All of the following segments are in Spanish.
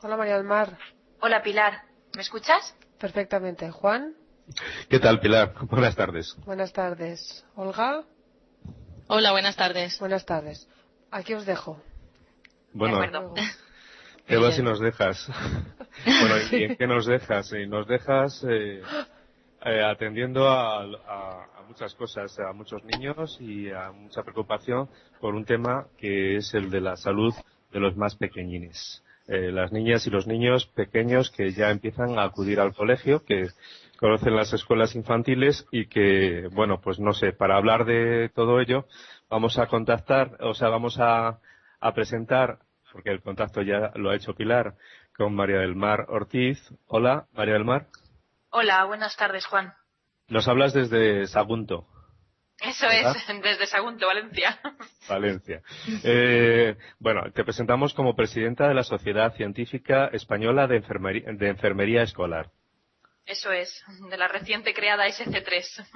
Hola María del Mar. Hola Pilar, ¿me escuchas? Perfectamente. Juan. ¿Qué tal, Pilar? Buenas tardes. Buenas tardes. Olga. Hola, buenas tardes. Buenas tardes. Aquí os dejo. Bueno, de acuerdo. ¿qué vas si nos dejas? Bueno, Sí. ¿y en qué nos dejas? Y nos dejas atendiendo a muchas cosas, a muchos niños y a mucha preocupación por un tema que es el de la salud de los más pequeñines. Las niñas y los niños pequeños que ya empiezan a acudir al colegio, que conocen las escuelas infantiles y que, bueno, pues no sé, para hablar de todo ello vamos a contactar, o sea, vamos a presentar, porque el contacto ya lo ha hecho Pilar, con María del Mar Ortiz. Hola, María del Mar. Hola, buenas tardes Juan. Nos hablas desde Sagunto. Eso ¿Verdad? es, desde Sagunto, Valencia. Valencia. Bueno, te presentamos como presidenta de la Sociedad Científica Española de Enfermería Escolar. Eso es, de la reciente creada SC3.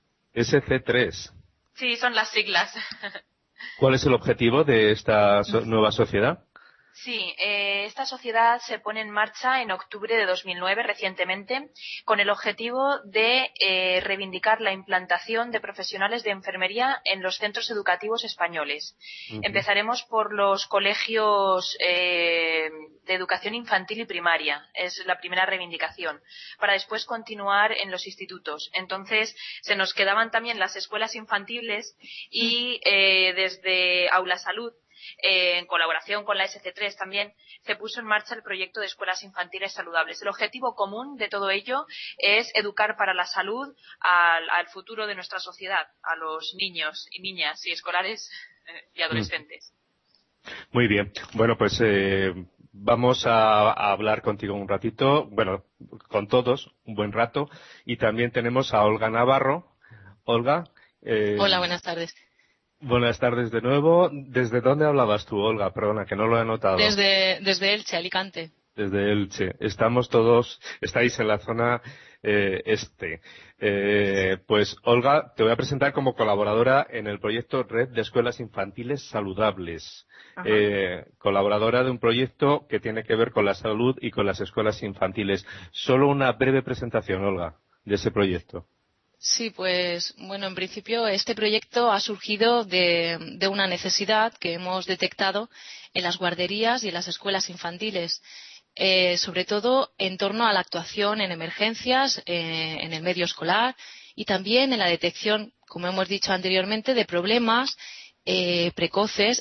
SC3. Sí, son las siglas. ¿Cuál es el objetivo de esta nueva sociedad? Sí, esta sociedad se pone en marcha en octubre de 2009, recientemente, con el objetivo de reivindicar la implantación de profesionales de enfermería en los centros educativos españoles. Uh-huh. Empezaremos por los colegios de educación infantil y primaria, es la primera reivindicación, para después continuar en los institutos. Entonces, se nos quedaban también las escuelas infantiles y desde Aula Salud, en colaboración con la SC3 también, se puso en marcha el proyecto de escuelas infantiles saludables. El objetivo común de todo ello es educar para la salud al futuro de nuestra sociedad, a los niños y niñas y escolares y adolescentes. Muy bien. Bueno, pues vamos a hablar contigo un ratito, bueno, con todos, un buen rato. Y también tenemos a Olga Navarro. Olga. Hola, buenas tardes. Buenas tardes de nuevo. ¿Desde dónde hablabas tú, Olga? Perdona, que no lo he notado. Desde Elche, Alicante. Desde Elche. Estáis en la zona este. Pues, Olga, te voy a presentar como colaboradora en el proyecto Red de Escuelas Infantiles Saludables. Colaboradora de un proyecto que tiene que ver con la salud y con las escuelas infantiles. Solo una breve presentación, Olga, de ese proyecto. Sí, pues bueno, en principio este proyecto ha surgido de una necesidad que hemos detectado en las guarderías y en las escuelas infantiles, sobre todo en torno a la actuación en emergencias, en el medio escolar y también en la detección, como hemos dicho anteriormente, de problemas precoces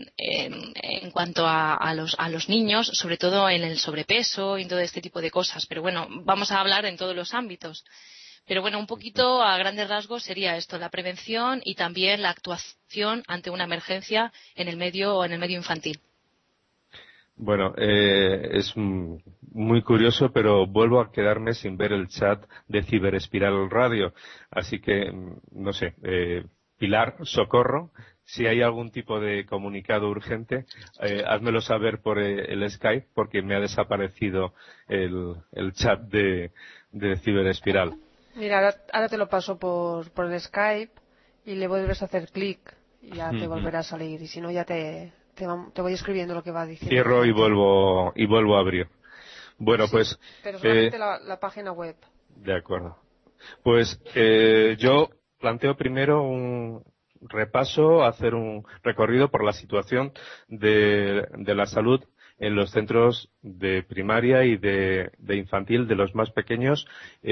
en cuanto a los niños, sobre todo en el sobrepeso y todo este tipo de cosas. Pero bueno, vamos a hablar en todos los ámbitos. Pero bueno, un poquito a grandes rasgos sería esto, la prevención y también la actuación ante una emergencia en el medio infantil. Bueno, es muy curioso, pero vuelvo a quedarme sin ver el chat de Ciberespiral Radio. Así que, no sé, Pilar, socorro, si hay algún tipo de comunicado urgente, házmelo saber por el Skype, porque me ha desaparecido el chat de Ciberespiral. Mira, ahora te lo paso por el Skype y le vuelves a hacer clic y ya te volverá a salir. Y si no, ya te voy escribiendo lo que va diciendo. Cierro y vuelvo a abrir. Bueno, Sí, pues... pero solamente la página web. De acuerdo. Pues yo planteo primero un repaso, hacer un recorrido por la situación de la salud en los centros de primaria y de infantil de los más pequeños,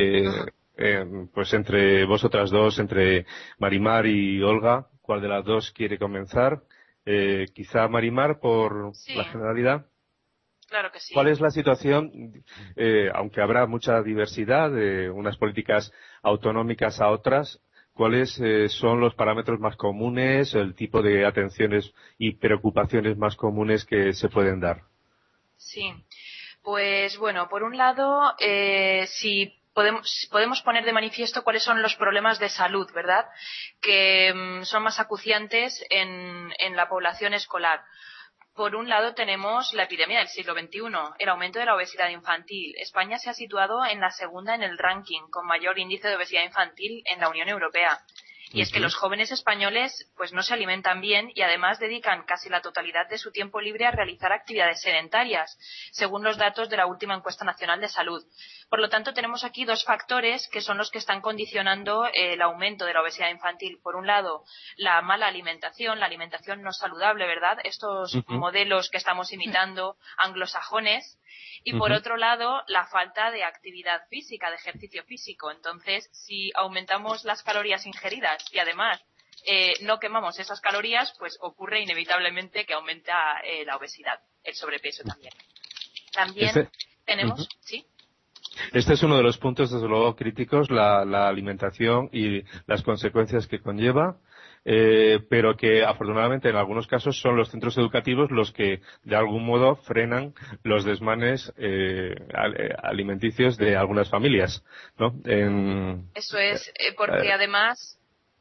pues entre vosotras dos, entre Marimar y Olga, ¿cuál de las dos quiere comenzar? Quizá Marimar por Sí, la generalidad. claro que sí. ¿Cuál es la situación, aunque habrá mucha diversidad de unas políticas autonómicas a otras, cuáles son los parámetros más comunes, el tipo de atenciones y preocupaciones más comunes que se pueden dar? Sí, pues bueno, por un lado, si podemos poner de manifiesto cuáles son los problemas de salud, ¿verdad?, que son más acuciantes en la población escolar. Por un lado tenemos la epidemia del siglo XXI, el aumento de la obesidad infantil. España se ha situado en la segunda en el ranking con mayor índice de obesidad infantil en la Unión Europea. Y es que los jóvenes españoles pues no se alimentan bien y además dedican casi la totalidad de su tiempo libre a realizar actividades sedentarias, según los datos de la última encuesta nacional de salud. Por lo tanto, tenemos aquí dos factores que son los que están condicionando el aumento de la obesidad infantil. Por un lado, la mala alimentación, la alimentación no saludable, ¿verdad? Estos modelos que estamos imitando anglosajones. Y por otro lado, la falta de actividad física, de ejercicio físico. Entonces, si aumentamos las calorías ingeridas y además no quemamos esas calorías, pues ocurre inevitablemente que aumenta la obesidad, el sobrepeso también. También tenemos, ¿sí? Este es uno de los puntos, desde luego, críticos, la alimentación y las consecuencias que conlleva, pero que afortunadamente en algunos casos son los centros educativos los que de algún modo frenan los desmanes alimenticios de algunas familias, ¿no? Eso es, porque además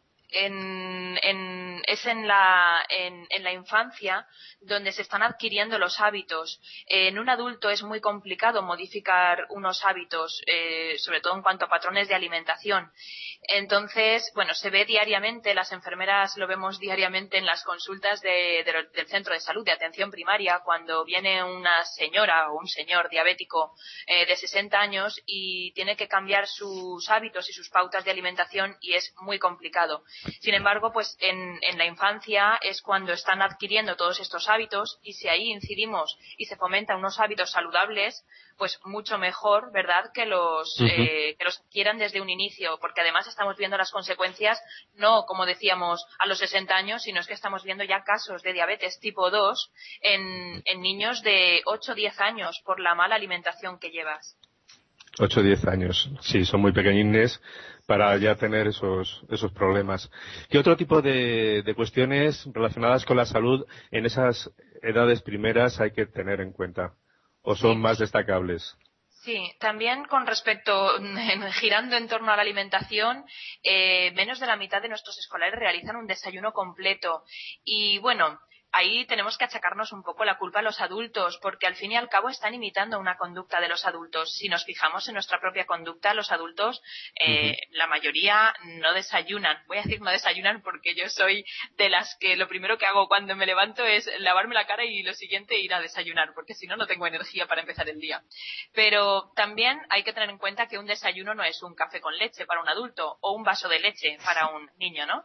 es en la infancia donde se están adquiriendo los hábitos. En un adulto es muy complicado modificar unos hábitos, sobre todo en cuanto a patrones de alimentación. Entonces, bueno, se ve diariamente, las enfermeras lo vemos diariamente en las consultas del centro de salud de atención primaria, cuando viene una señora o un señor diabético de 60 años y tiene que cambiar sus hábitos y sus pautas de alimentación y es muy complicado. Sin embargo, pues en la infancia es cuando están adquiriendo todos estos hábitos y si ahí incidimos y se fomentan unos hábitos saludables, pues mucho mejor, ¿verdad?, que los adquieran desde un inicio, porque además estamos viendo las consecuencias no, como decíamos, a los 60 años, sino es que estamos viendo ya casos de diabetes tipo 2 en niños de 8 o 10 años por la mala alimentación que llevas. 8 o 10 años, sí, son muy pequeñines para ya tener esos problemas. ¿Qué otro tipo de cuestiones relacionadas con la salud en esas edades primeras hay que tener en cuenta? ¿O son más destacables? Sí, también con respecto, girando en torno a la alimentación, menos de la mitad de nuestros escolares realizan un desayuno completo. Y bueno, ahí tenemos que achacarnos un poco la culpa a los adultos, porque al fin y al cabo están imitando una conducta de los adultos. Si nos fijamos en nuestra propia conducta, los adultos, la mayoría no desayunan. Voy a decir no desayunan porque yo soy de las que lo primero que hago cuando me levanto es lavarme la cara y lo siguiente ir a desayunar, porque si no, no tengo energía para empezar el día. Pero también hay que tener en cuenta que un desayuno no es un café con leche para un adulto o un vaso de leche para un niño, ¿no?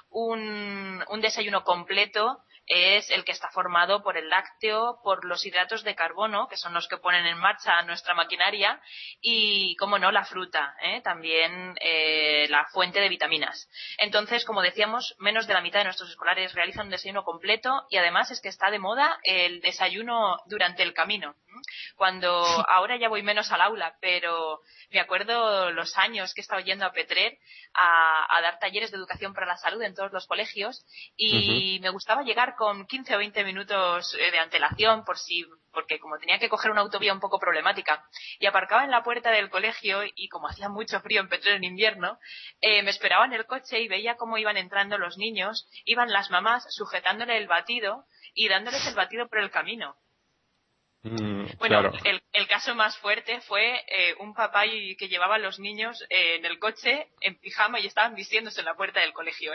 Un desayuno completo es el que está formado por el lácteo, por los hidratos de carbono, que son los que ponen en marcha nuestra maquinaria, y, como no, la fruta, también la fuente de vitaminas. Entonces, como decíamos, menos de la mitad de nuestros escolares realizan un desayuno completo y además es que está de moda el desayuno durante el camino. Cuando ahora ya voy menos al aula, pero me acuerdo los años que he estado yendo a Petrer a dar talleres de educación para la salud en todos los colegios y me gustaba llegar con 15 o 20 minutos de antelación porque como tenía que coger una autovía un poco problemática y aparcaba en la puerta del colegio y como hacía mucho frío en Petrer en invierno, me esperaba en el coche y veía cómo iban entrando los niños, iban las mamás sujetándole el batido y dándoles el batido por el camino. Bueno, claro. El caso más fuerte fue un papá que llevaba a los niños en el coche en pijama y estaban vistiéndose en la puerta del colegio,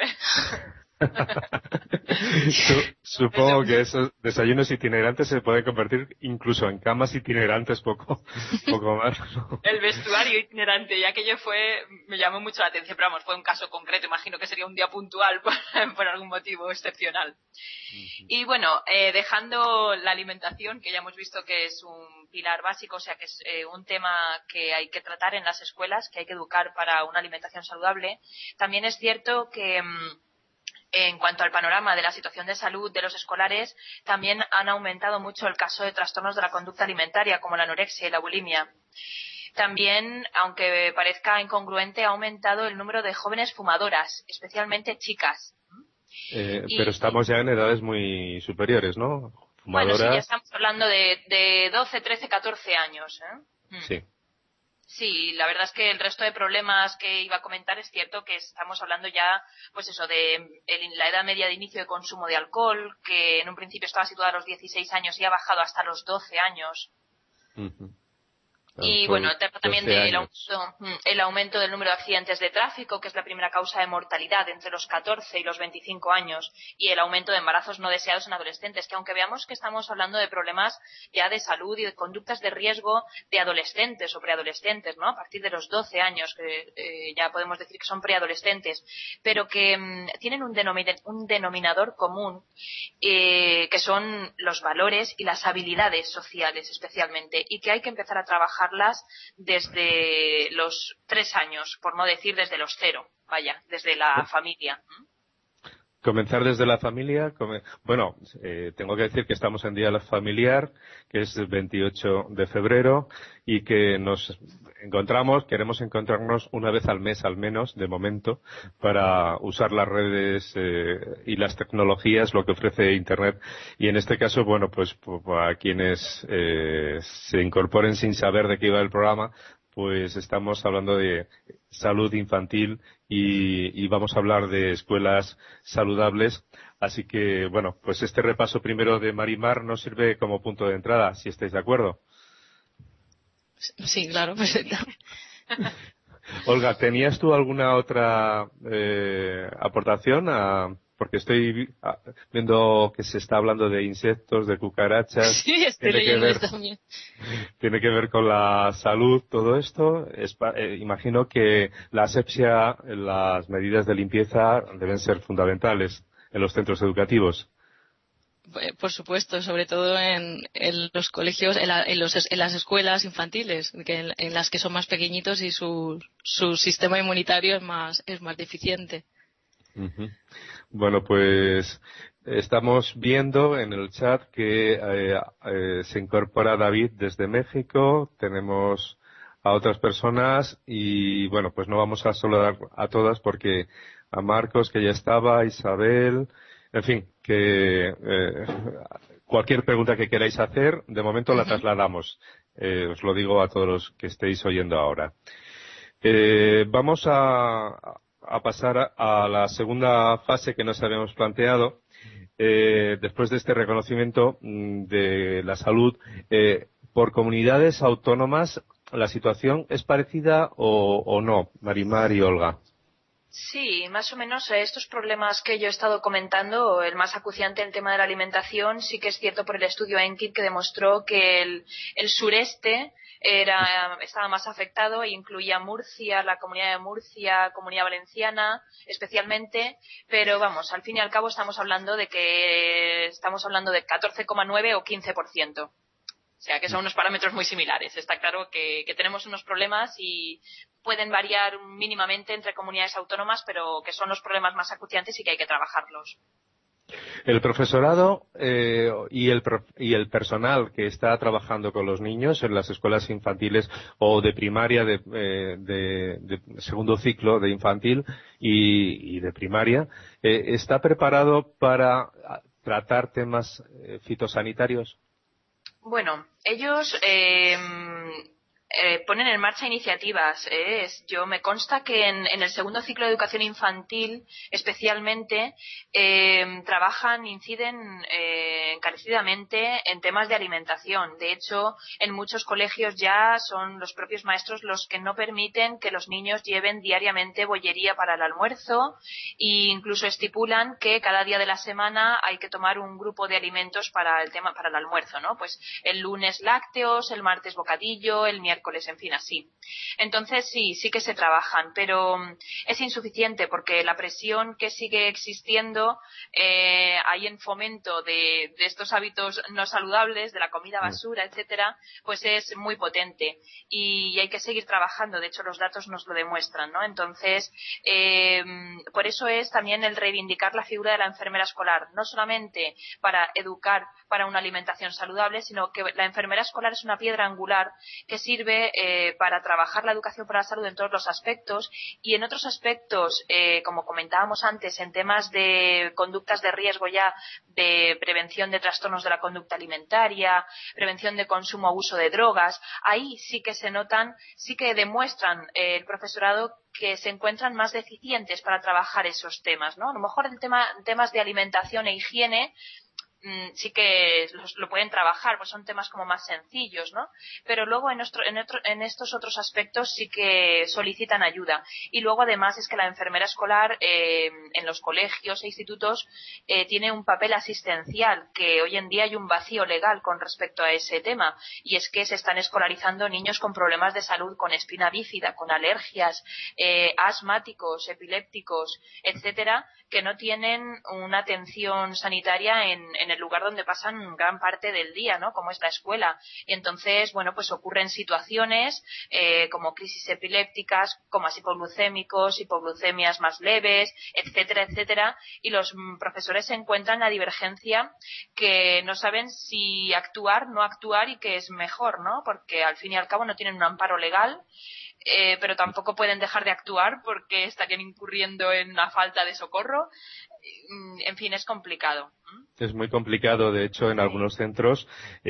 Supongo que esos desayunos itinerantes se pueden convertir incluso en camas itinerantes poco más, ¿no? El vestuario itinerante, y aquello me llamó mucho la atención, pero vamos, fue un caso concreto, imagino que sería un día puntual por algún motivo excepcional. Y bueno, dejando la alimentación, que ya hemos visto que es un pilar básico, o sea que es un tema que hay que tratar en las escuelas, que hay que educar para una alimentación saludable, también es cierto que en cuanto al panorama de la situación de salud de los escolares, también han aumentado mucho el caso de trastornos de la conducta alimentaria, como la anorexia y la bulimia. También, aunque parezca incongruente, ha aumentado el número de jóvenes fumadoras, especialmente chicas. Pero estamos ya en edades muy superiores, ¿no? Fumadoras. Bueno, sí, ya estamos hablando de 12, 13, 14 años. Sí. Sí, la verdad es que el resto de problemas que iba a comentar es cierto que estamos hablando ya, pues eso, de la edad media de inicio de consumo de alcohol, que en un principio estaba situada a los 16 años y ha bajado hasta los 12 años. Y bueno, el tema también el aumento del número de accidentes de tráfico, que es la primera causa de mortalidad entre los 14 y los 25 años, y el aumento de embarazos no deseados en adolescentes, que aunque veamos que estamos hablando de problemas ya de salud y de conductas de riesgo de adolescentes o preadolescentes, ¿no? A partir de los 12 años, que ya podemos decir que son preadolescentes, pero que tienen un denominador común, que son los valores y las habilidades sociales especialmente, y que hay que empezar a trabajarlas desde los 3 años, por no decir desde los 0, vaya, desde la familia. Comenzar desde la familia. Bueno, tengo que decir que estamos en Día Familiar, que es el 28 de febrero, y que queremos encontrarnos una vez al mes al menos, de momento, para usar las redes y las tecnologías, lo que ofrece Internet. Y en este caso, bueno, pues a quienes se incorporen sin saber de qué iba el programa, pues estamos hablando de salud infantil y vamos a hablar de escuelas saludables. Así que, bueno, pues este repaso primero de Marimar nos sirve como punto de entrada, si estáis de acuerdo. Sí, claro, perfecto. Olga, ¿tenías tú alguna otra aportación? Porque estoy viendo que se está hablando de insectos, de cucarachas. Sí, estoy leyendo esto también. Tiene que ver con la salud, todo esto. Imagino que la asepsia, las medidas de limpieza deben ser fundamentales en los centros educativos. Por supuesto, sobre todo en los colegios, en las escuelas infantiles, en las que son más pequeñitos y su sistema inmunitario es más deficiente. Uh-huh. Bueno, pues estamos viendo en el chat que se incorpora David desde México. Tenemos a otras personas y, bueno, pues no vamos a saludar a todas porque a Marcos, que ya estaba, a Isabel, en fin, que cualquier pregunta que queráis hacer, de momento la trasladamos. Os lo digo a todos los que estéis oyendo ahora. Vamos a pasar a la segunda fase que nos habíamos planteado. Después de este reconocimiento de la salud, por comunidades autónomas, ¿la situación es parecida o no, Marimar y Olga? Sí, más o menos estos problemas que yo he estado comentando, el más acuciante, el tema de la alimentación, sí que es cierto por el estudio ENKID que demostró que el sureste estaba más afectado e incluía Murcia, la Comunidad de Murcia, Comunidad Valenciana especialmente, pero vamos, al fin y al cabo estamos hablando de 14,9 o 15%. O sea, que son unos parámetros muy similares. Está claro que tenemos unos problemas y pueden variar mínimamente entre comunidades autónomas, pero que son los problemas más acuciantes y que hay que trabajarlos. El profesorado y el personal que está trabajando con los niños en las escuelas infantiles o de primaria, de segundo ciclo de infantil y de primaria, ¿está preparado para tratar temas fitosanitarios? Bueno, ellos ponen en marcha iniciativas. Yo me consta que en el segundo ciclo de educación infantil, especialmente, inciden encarecidamente en temas de alimentación. De hecho, en muchos colegios ya son los propios maestros los que no permiten que los niños lleven diariamente bollería para el almuerzo e incluso estipulan que cada día de la semana hay que tomar un grupo de alimentos para el almuerzo, ¿no? Pues el lunes lácteos, el martes bocadillo, el miércoles, en fin, así. Entonces sí que se trabajan, pero es insuficiente porque la presión que sigue existiendo hay en fomento de estos hábitos no saludables, de la comida basura, etcétera, pues es muy potente y hay que seguir trabajando. De hecho, los datos nos lo demuestran, ¿no? Entonces, por eso es también el reivindicar la figura de la enfermera escolar, no solamente para educar para una alimentación saludable, sino que la enfermera escolar es una piedra angular que sirve para trabajar la educación para la salud en todos los aspectos y en otros aspectos, como comentábamos antes, en temas de conductas de riesgo ya, de prevención de trastornos de la conducta alimentaria, prevención de consumo o uso de drogas, ahí sí que se notan, sí que demuestran el profesorado que se encuentran más deficientes para trabajar esos temas, ¿no? A lo mejor en temas de alimentación e higiene sí que lo pueden trabajar, pues son temas como más sencillos, ¿no? Pero luego en estos otros aspectos sí que solicitan ayuda. Y luego además es que la enfermera escolar en los colegios e institutos tiene un papel asistencial, que hoy en día hay un vacío legal con respecto a ese tema, y es que se están escolarizando niños con problemas de salud, con espina bífida, con alergias, asmáticos, epilépticos, etcétera, que no tienen una atención sanitaria en el lugar donde pasan gran parte del día, ¿no? Como es la escuela. Y entonces, bueno, pues ocurren situaciones como crisis epilépticas, comas hipoglucémicos, hipoglucemias más leves, etcétera, etcétera, y los profesores se encuentran en la divergencia que no saben si actuar, no actuar y qué es mejor, ¿no? Porque al fin y al cabo no tienen un amparo legal, pero tampoco pueden dejar de actuar porque estarían incurriendo en una falta de socorro. En fin, es complicado. Es muy complicado. De hecho, en algunos centros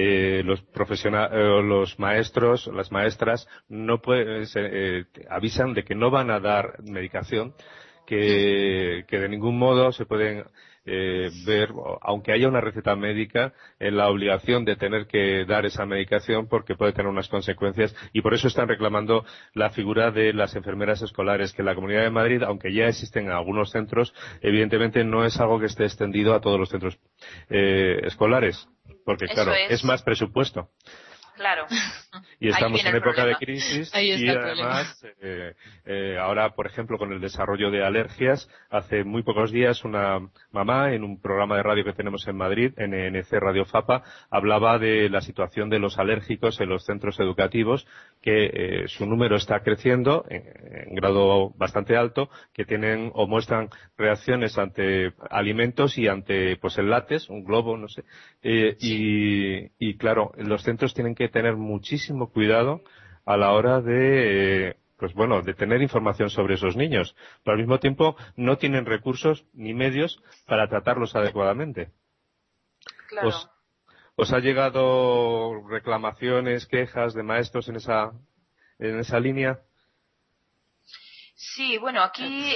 los maestros, las maestras no pueden, avisan de que no van a dar medicación, que de ningún modo se pueden ver, aunque haya una receta médica, en la obligación de tener que dar esa medicación porque puede tener unas consecuencias, y por eso están reclamando la figura de las enfermeras escolares, que en la Comunidad de Madrid, aunque ya existen en algunos centros, evidentemente no es algo que esté extendido a todos los centros escolares, porque claro, es más presupuesto. Claro. Y estamos en época de crisis y además ahora, por ejemplo, con el desarrollo de alergias, hace muy pocos días una mamá en un programa de radio que tenemos en Madrid, en NC Radio Fapa, hablaba de la situación de los alérgicos en los centros educativos, que su número está creciendo en grado bastante alto, que tienen o muestran reacciones ante alimentos y ante pues el látex, un globo, no sé, y claro, los centros tienen que tener muchísimo cuidado a la hora de de tener información sobre esos niños, pero al mismo tiempo no tienen recursos ni medios para tratarlos adecuadamente. Claro. ¿Os ha llegado reclamaciones, quejas de maestros en esa línea? Sí, bueno, aquí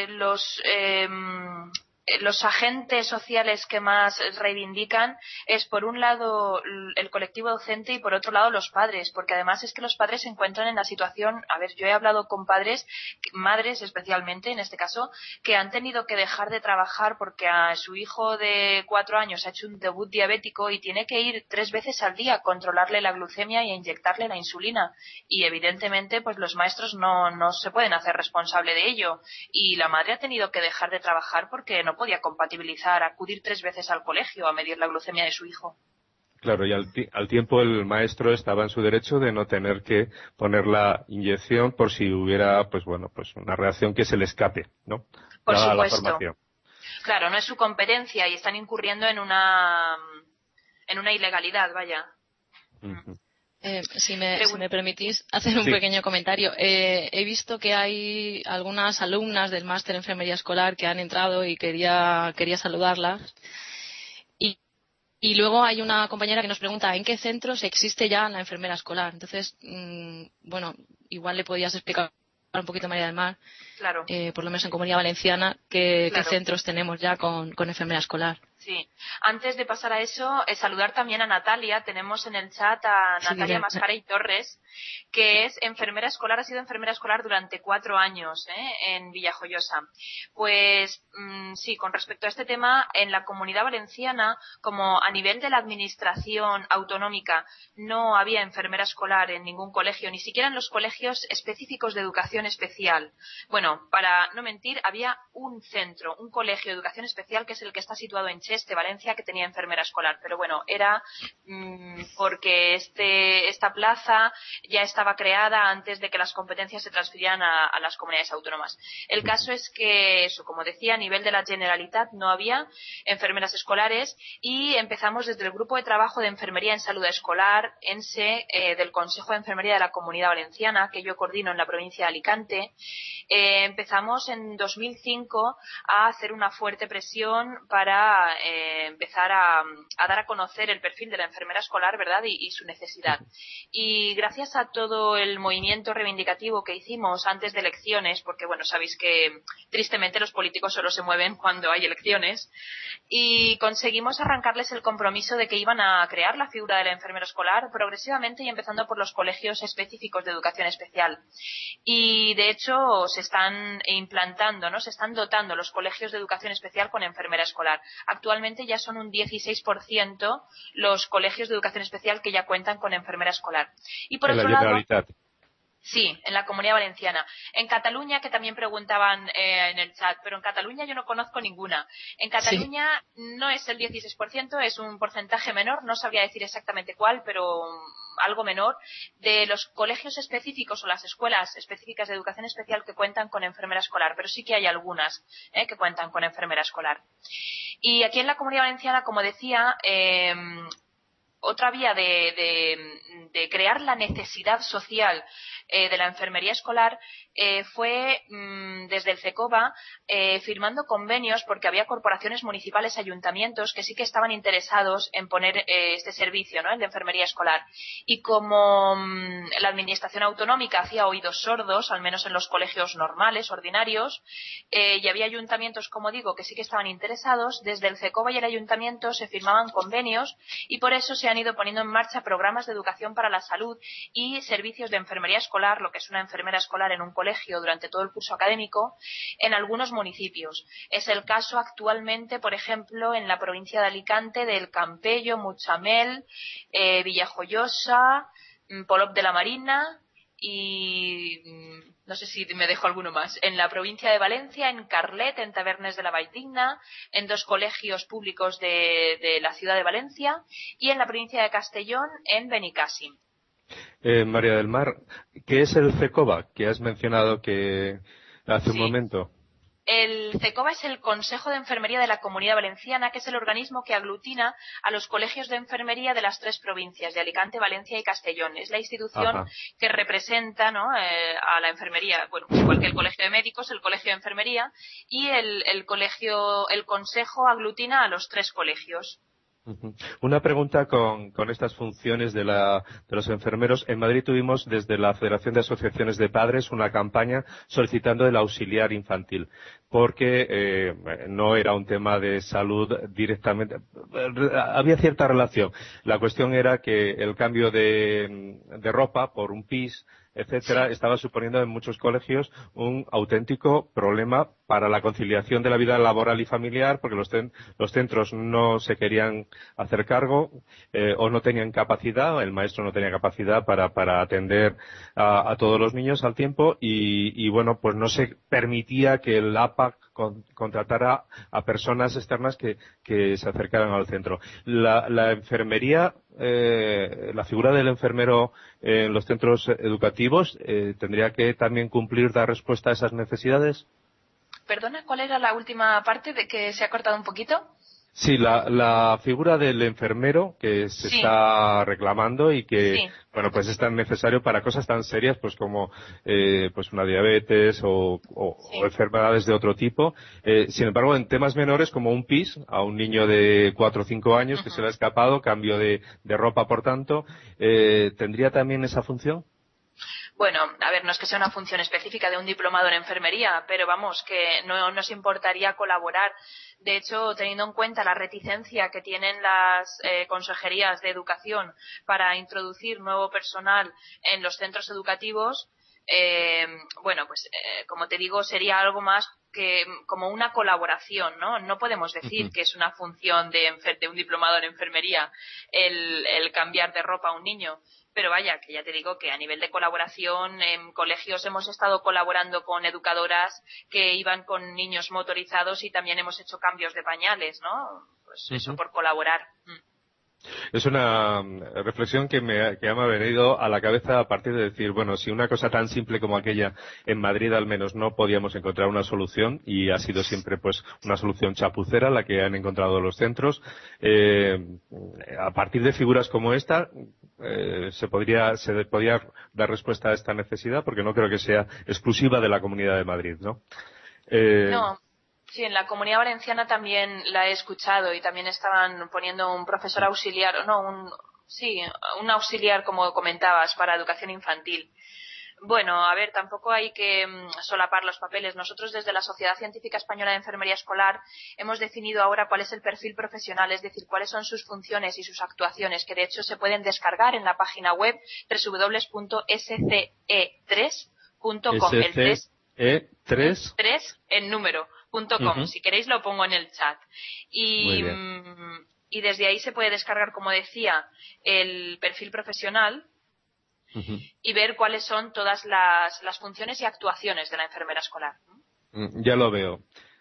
los agentes sociales que más reivindican es, por un lado, el colectivo docente y, por otro lado, los padres, porque además es que los padres se encuentran en la situación, a ver, yo he hablado con padres, madres especialmente en este caso, que han tenido que dejar de trabajar porque a su hijo de 4 años ha hecho un debut diabético y tiene que ir 3 veces al día a controlarle la glucemia y a inyectarle la insulina, y evidentemente pues los maestros no se pueden hacer responsable de ello, y la madre ha tenido que dejar de trabajar porque no podía compatibilizar acudir 3 veces al colegio a medir la glucemia de su hijo. Claro, y al tiempo el maestro estaba en su derecho de no tener que poner la inyección por si hubiera, pues una reacción que se le escape, ¿no? Por Dada supuesto. la formación. Claro, no es su competencia y están incurriendo en una ilegalidad, vaya. Uh-huh. Si me permitís hacer un pequeño comentario. He visto que hay algunas alumnas del máster en enfermería escolar que han entrado y quería saludarlas. Y luego hay una compañera que nos pregunta ¿en qué centros existe ya la enfermera escolar? Entonces, igual le podías explicar un poquito, María del Mar, claro. Por lo menos en Comunidad Valenciana, qué centros tenemos ya con enfermera escolar. Sí. Antes de pasar a eso, saludar también a Natalia. Tenemos en el chat a Natalia Mascarell Torres, que es enfermera escolar, ha sido enfermera escolar durante 4 años en Villajoyosa. Pues sí, con respecto a este tema, en la Comunidad Valenciana, como a nivel de la administración autonómica no había enfermera escolar en ningún colegio, ni siquiera en los colegios específicos de educación especial. Bueno, para no mentir, había un centro, un colegio de educación especial, que es el que está situado en Cheste, Valencia, que tenía enfermera escolar, pero bueno, era porque esta plaza ya estaba creada antes de que las competencias se transfirieran a las comunidades autónomas. El caso es que, eso, como decía, a nivel de la Generalitat no había enfermeras escolares, y empezamos desde el Grupo de Trabajo de Enfermería en Salud Escolar, ENSE, del Consejo de Enfermería de la Comunidad Valenciana, que yo coordino en la provincia de Alicante. Empezamos en 2005 a hacer una fuerte presión para empezar a dar a conocer el perfil de la enfermera escolar, ¿verdad? Y su necesidad. Y gracias a todo el movimiento reivindicativo que hicimos antes de elecciones, porque bueno, sabéis que tristemente los políticos solo se mueven cuando hay elecciones, y conseguimos arrancarles el compromiso de que iban a crear la figura del enfermero escolar progresivamente y empezando por los colegios específicos de educación especial. Y de hecho se están implantando, ¿no? Se están dotando los colegios de educación especial con enfermera escolar. Actualmente ya son un 16% los colegios de educación especial que ya cuentan con enfermera escolar. Y por otro lado, sí, en la Comunidad Valenciana. En Cataluña, que también preguntaban en el chat, pero en Cataluña yo no conozco ninguna. En Cataluña no es el 16%, es un porcentaje menor, no sabría decir exactamente cuál, pero algo menor, de los colegios específicos o las escuelas específicas de educación especial que cuentan con enfermera escolar, pero sí que hay algunas que cuentan con enfermera escolar. Y aquí en la Comunidad Valenciana, como decía, otra vía de crear la necesidad social de la enfermería escolar fue desde el CECOVA firmando convenios, porque había corporaciones municipales, ayuntamientos que sí que estaban interesados en poner este servicio, ¿no? El de enfermería escolar. Y como la administración autonómica hacía oídos sordos, al menos en los colegios normales, ordinarios, y había ayuntamientos, como digo, que sí que estaban interesados, desde el CECOVA y el ayuntamiento se firmaban convenios y por eso se han ido poniendo en marcha programas de educación para la salud y servicios de enfermería escolar, lo que es una enfermera escolar en un colegio durante todo el curso académico, en algunos municipios. Es el caso actualmente, por ejemplo, en la provincia de Alicante, del Campello, Mutxamel, Villajoyosa, Polop de la Marina y no sé si me dejo alguno más. En la provincia de Valencia, en Carlet, en Tavernes de la Valldigna, en 2 colegios públicos de la ciudad de Valencia y en la provincia de Castellón, en Benicàssim. María del Mar, ¿qué es el CECOVA que has mencionado que hace un momento? El CECOVA es el Consejo de Enfermería de la Comunidad Valenciana, que es el organismo que aglutina a los colegios de enfermería de las 3 provincias, de Alicante, Valencia y Castellón. Es la institución que representa, ¿no? A la enfermería, bueno, igual que el colegio de médicos, el colegio de enfermería, y el consejo aglutina a los 3 colegios. Una pregunta con estas funciones de los enfermeros. En Madrid tuvimos desde la Federación de Asociaciones de Padres una campaña solicitando el auxiliar infantil, porque no era un tema de salud directamente. Había cierta relación. La cuestión era que el cambio de ropa por un pis, etcétera, estaba suponiendo en muchos colegios un auténtico problema para la conciliación de la vida laboral y familiar, porque los centros no se querían hacer cargo o no tenían capacidad, el maestro no tenía capacidad para atender a todos los niños al tiempo y bueno, pues no se permitía que el APAC contratara a personas externas que se acercaran al centro. La enfermería, la figura del enfermero en los centros educativos tendría que también dar respuesta a esas necesidades. Perdona, ¿cuál era la última parte de que se ha cortado un poquito? Sí, la figura del enfermero que se está reclamando y que, bueno, pues es tan necesario para cosas tan serias pues como pues una diabetes o enfermedades de otro tipo. Sin embargo, en temas menores como un PIS a un niño de 4 o 5 años que se le ha escapado, cambio de ropa, por tanto, ¿tendría también esa función? Bueno, a ver, no es que sea una función específica de un diplomado en enfermería, pero vamos, que no nos importaría colaborar. De hecho, teniendo en cuenta la reticencia que tienen las consejerías de educación para introducir nuevo personal en los centros educativos, bueno, pues como te digo, sería algo más que como una colaboración, ¿no? No podemos decir que es una función de un diplomado en enfermería el cambiar de ropa a un niño. Pero vaya, que ya te digo que a nivel de colaboración en colegios hemos estado colaborando con educadoras que iban con niños motorizados y también hemos hecho cambios de pañales, ¿no? Pues eso por colaborar. Es una reflexión que me ha venido a la cabeza a partir de decir, bueno, si una cosa tan simple como aquella en Madrid al menos no podíamos encontrar una solución y ha sido siempre pues una solución chapucera la que han encontrado los centros, a partir de figuras como esta se podría dar respuesta a esta necesidad porque no creo que sea exclusiva de la Comunidad de Madrid, ¿no? No. Sí, en la Comunidad Valenciana también la he escuchado y también estaban poniendo un profesor auxiliar, un auxiliar, como comentabas, para educación infantil. Bueno, a ver, tampoco hay que solapar los papeles. Nosotros desde la Sociedad Científica Española de Enfermería Escolar hemos definido ahora cuál es el perfil profesional, es decir, cuáles son sus funciones y sus actuaciones, que de hecho se pueden descargar en la página web www.sce3.com. El 3 en número.com. Si queréis lo pongo en el chat. Y desde ahí se puede descargar, como decía, el perfil profesional y ver cuáles son todas las funciones y actuaciones de la enfermera escolar. Ya lo veo.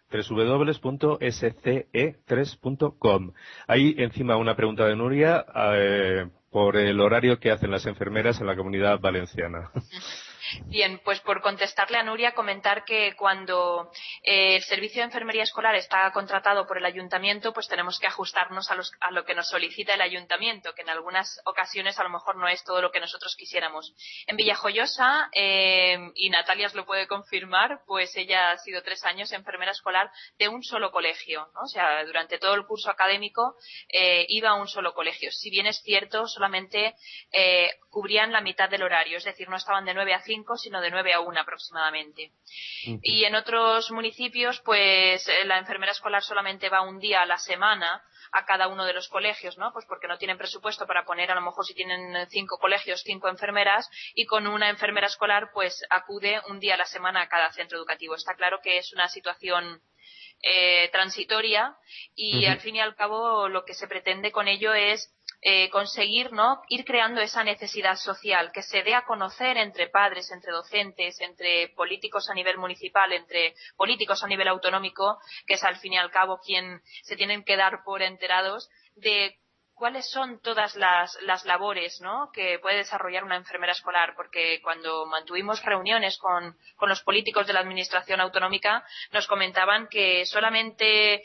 www.sce3.com. Ahí encima una pregunta de Nuria por el horario que hacen las enfermeras en la Comunidad Valenciana. Bien, pues por contestarle a Nuria, comentar que cuando el servicio de enfermería escolar está contratado por el ayuntamiento, pues tenemos que ajustarnos a lo que nos solicita el ayuntamiento, que en algunas ocasiones a lo mejor no es todo lo que nosotros quisiéramos. En Villajoyosa, y Natalia os lo puede confirmar, pues ella ha sido 3 años enfermera escolar de un solo colegio, ¿no? O sea, durante todo el curso académico iba a un solo colegio. Si bien es cierto, solamente cubrían la mitad del horario, es decir, no estaban de 9 a 5, sino de 9 a 1 aproximadamente. Y en otros municipios, pues la enfermera escolar solamente va un día a la semana a cada uno de los colegios, ¿no? Pues porque no tienen presupuesto para poner, a lo mejor si tienen 5 colegios, 5 enfermeras, y con una enfermera escolar pues acude un día a la semana a cada centro educativo. Está claro que es una situación transitoria y al fin y al cabo lo que se pretende con ello es conseguir, ¿no?, ir creando esa necesidad social, que se dé a conocer entre padres, entre docentes, entre políticos a nivel municipal, entre políticos a nivel autonómico, que es al fin y al cabo quien se tienen que dar por enterados de cuáles son todas las labores, ¿no?, que puede desarrollar una enfermera escolar, porque cuando mantuvimos reuniones con los políticos de la administración autonómica nos comentaban que solamente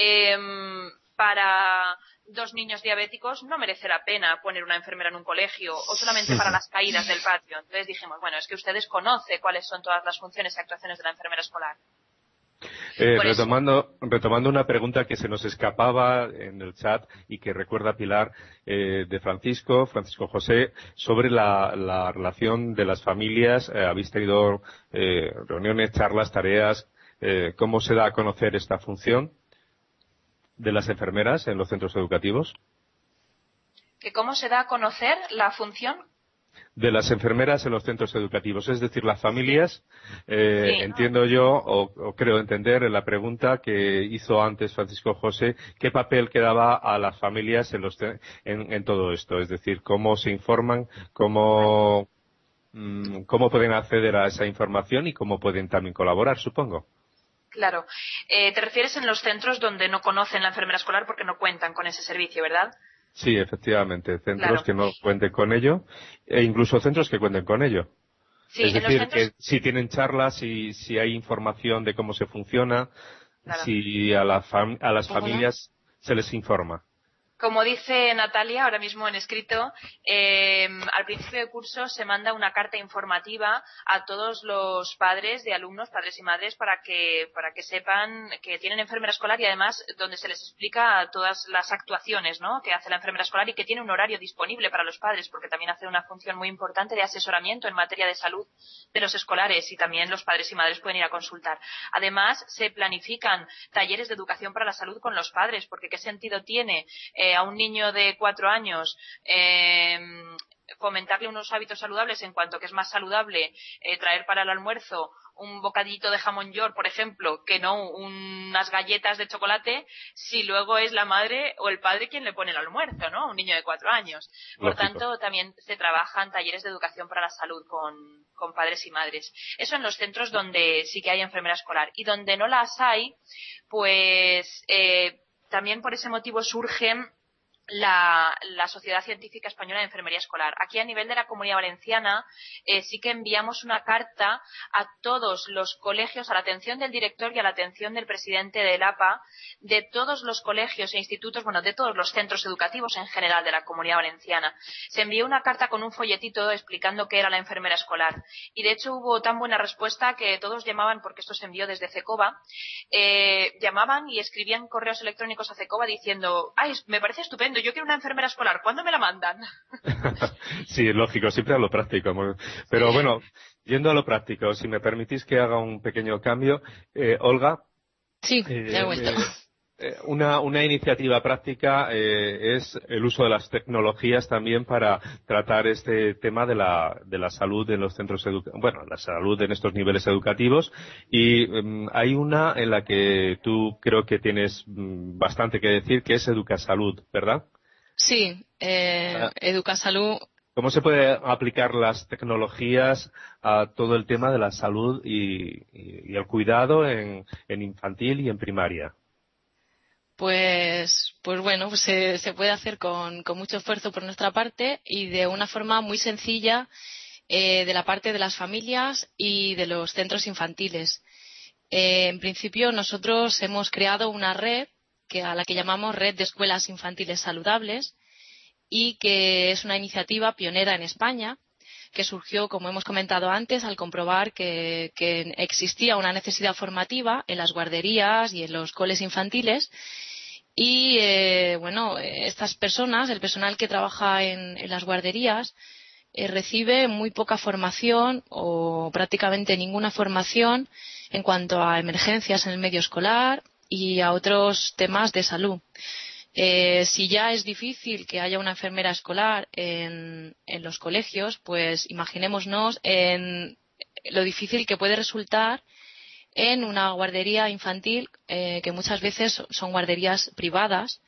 para 2 niños diabéticos no merece la pena poner una enfermera en un colegio, o solamente para las caídas del patio. Entonces dijimos, bueno, es que ustedes conocen cuáles son todas las funciones y actuaciones de la enfermera escolar. Retomando una pregunta que se nos escapaba en el chat y que recuerda Pilar, de Francisco José, sobre la relación de las familias. Habéis tenido reuniones, charlas, tareas. ¿Cómo se da a conocer esta función de las enfermeras en los centros educativos? ¿Que cómo se da a conocer la función de las enfermeras en los centros educativos? Es decir, las familias, entiendo yo, o creo entender en la pregunta que hizo antes Francisco José, ¿qué papel quedaba a las familias en todo esto? Es decir, ¿cómo se informan, cómo pueden acceder a esa información y cómo pueden también colaborar, supongo? Claro. Te refieres en los centros donde no conocen la enfermera escolar porque no cuentan con ese servicio, ¿verdad? Sí, efectivamente, centros que no cuenten con ello, e incluso centros que cuenten con ello. Sí, es decir, que si tienen charlas, si hay información de cómo se funciona, si a las familias se les informa. Como dice Natalia ahora mismo en escrito, al principio de curso se manda una carta informativa a todos los padres de alumnos, padres y madres, para que sepan que tienen enfermera escolar, y además donde se les explica todas las actuaciones, ¿no?, que hace la enfermera escolar, y que tiene un horario disponible para los padres, porque también hace una función muy importante de asesoramiento en materia de salud de los escolares, y también los padres y madres pueden ir a consultar. Además, se planifican talleres de educación para la salud con los padres, porque ¿qué sentido tiene a un niño de 4 años fomentarle unos hábitos saludables, en cuanto que es más saludable traer para el almuerzo un bocadito de jamón york, por ejemplo, que no unas galletas de chocolate, si luego es la madre o el padre quien le pone el almuerzo, ¿no?, a un niño de 4 años. Por tanto, también se trabajan talleres de educación para la salud con padres y madres. Eso en los centros donde sí que hay enfermera escolar. Y donde no las hay, pues también por ese motivo surgen la Sociedad Científica Española de Enfermería Escolar. Aquí, a nivel de la Comunidad Valenciana, sí que enviamos una carta a todos los colegios, a la atención del director y a la atención del presidente del APA, de todos los colegios e institutos, bueno, de todos los centros educativos en general de la Comunidad Valenciana. Se envió una carta con un folletito explicando qué era la enfermera escolar. Y, de hecho, hubo tan buena respuesta que todos llamaban, porque esto se envió desde CECOBA, llamaban y escribían correos electrónicos a CECOBA diciendo: ¡ay, me parece estupendo! Yo quiero una enfermera escolar, ¿cuándo me la mandan? Sí, es lógico, siempre a lo práctico. Pero bueno, yendo a lo práctico, si me permitís que haga un pequeño cambio, Olga. Sí, ya he vuelto. Una iniciativa práctica es el uso de las tecnologías también para tratar este tema de la salud en los centros la salud en estos niveles educativos, y hay una en la que tú creo que tienes bastante que decir, que es Educasalud, ¿verdad? Sí, Educasalud. ¿Cómo se puede aplicar las tecnologías a todo el tema de la salud y el cuidado en infantil y en primaria? Pues bueno, pues se puede hacer con mucho esfuerzo por nuestra parte y de una forma muy sencilla, de la parte de las familias y de los centros infantiles. En principio, nosotros hemos creado una red a la que llamamos Red de Escuelas Infantiles Saludables, y que es una iniciativa pionera en España, que surgió, como hemos comentado antes, al comprobar que existía una necesidad formativa en las guarderías y en los coles infantiles. Y estas personas, el personal que trabaja en las guarderías, recibe muy poca formación o prácticamente ninguna formación en cuanto a emergencias en el medio escolar y a otros temas de salud. Si ya es difícil que haya una enfermera escolar en los colegios, pues imaginémonos en lo difícil que puede resultar en una guardería infantil, que muchas veces son guarderías privadas